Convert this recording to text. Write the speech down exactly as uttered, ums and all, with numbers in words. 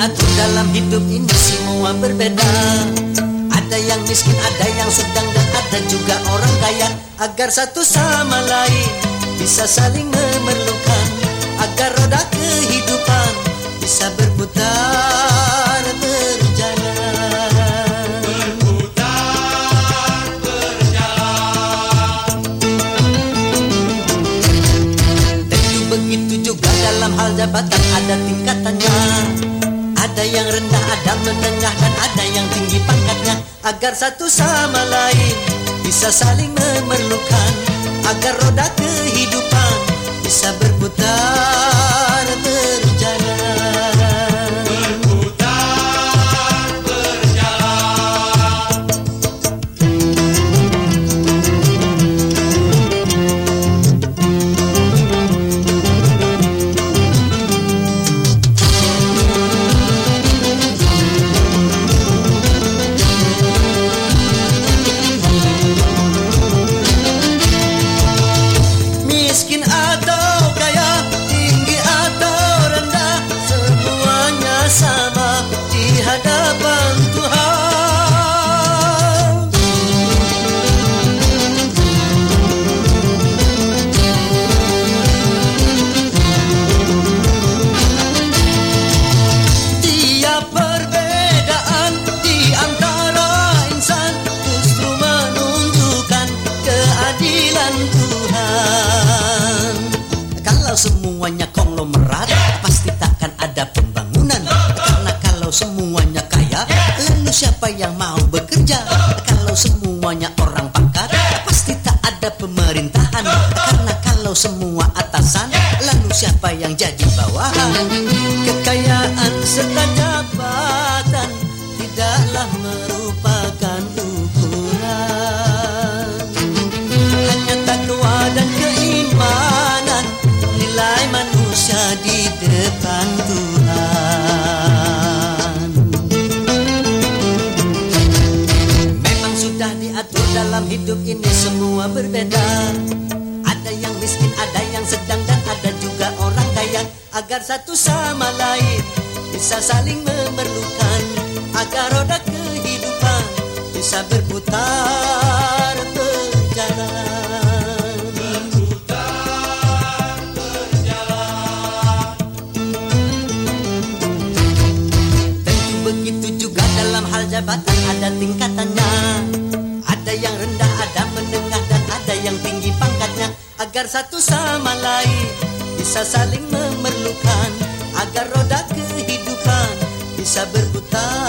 diatur dalam hidup ini semua berbeda. Ada yang miskin, ada yang sedang, dan ada juga orang kaya. Agar satu sama lain bisa saling memerlukan, agar roda kehidupan bisa berputar berjalan. Berputar berjalan. Tentu begitu juga dalam hal jabatan ada tingkatannya. Ada yang rendah, ada menengah, dan ada yang tinggi pangkatnya. Agar satu sama lain bisa saling memerlukan, agar roda kehidupan bisa berputar berjalan. Berputar berjalan. Miskin atau kaya, tinggi atau rendah, semuanya sama di hadapan Tuhan. Tiap perbedaan di antara insan justru menunjukkan keadilan Tuhan. Kalau semuanya konglomerat, pasti takkan ada pembangunan. Karena kalau semuanya kaya, lalu siapa yang mau bekerja? Kalau semuanya orang pangkat, pasti tak ada pemerintahan. Karena kalau semua atasan, lalu siapa yang jadi bawahan? Kekayaan serta jabatan tidaklah merupakan ukuran. Hanya takwa dan keimanan nilai manusia di depan Tuhan. Memang sudah diatur dalam hidup ini semua berbeda. Ada yang miskin, ada yang sedang, dan ada juga orang kaya. Agar satu sama lain bisa saling memerlukan, agar roda kehidupan bisa berputar berjalan. Berputar berjalan. Tentu begitu juga dalam hal jabatan ada tingkatannya. Ada yang rendah, ada menengah, dan ada yang tinggi pangkatnya. Agar satu sama lain bisa saling memerlukan, agar roda kehidupan bisa berputar